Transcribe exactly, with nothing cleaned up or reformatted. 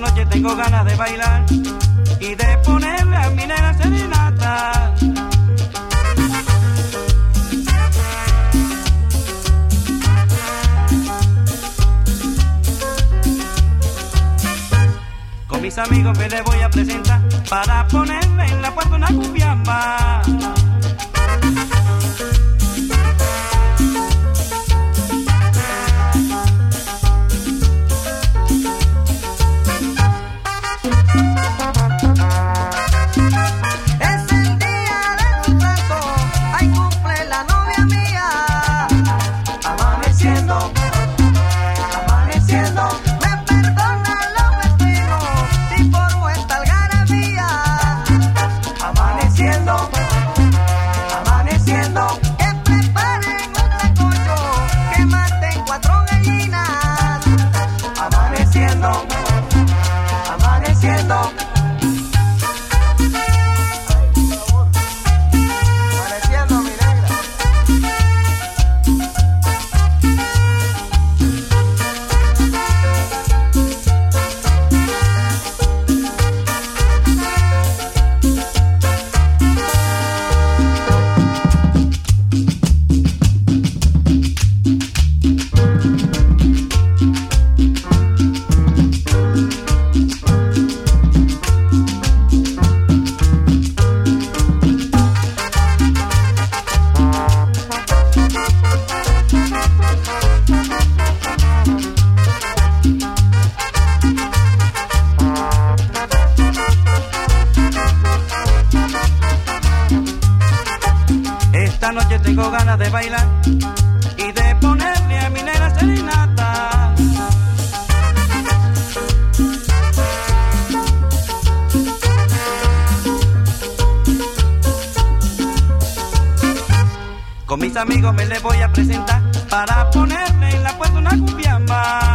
noche tengo ganas de bailar y de ponerle a mi nena serenata. Con mis amigos me le voy a presentar para ponerle en la puerta una cumbiamba. Esta noche tengo ganas de bailar y de ponerle a mi nena serenata. Con mis amigos me le voy a presentar para ponerle en la puerta una cumbiamba.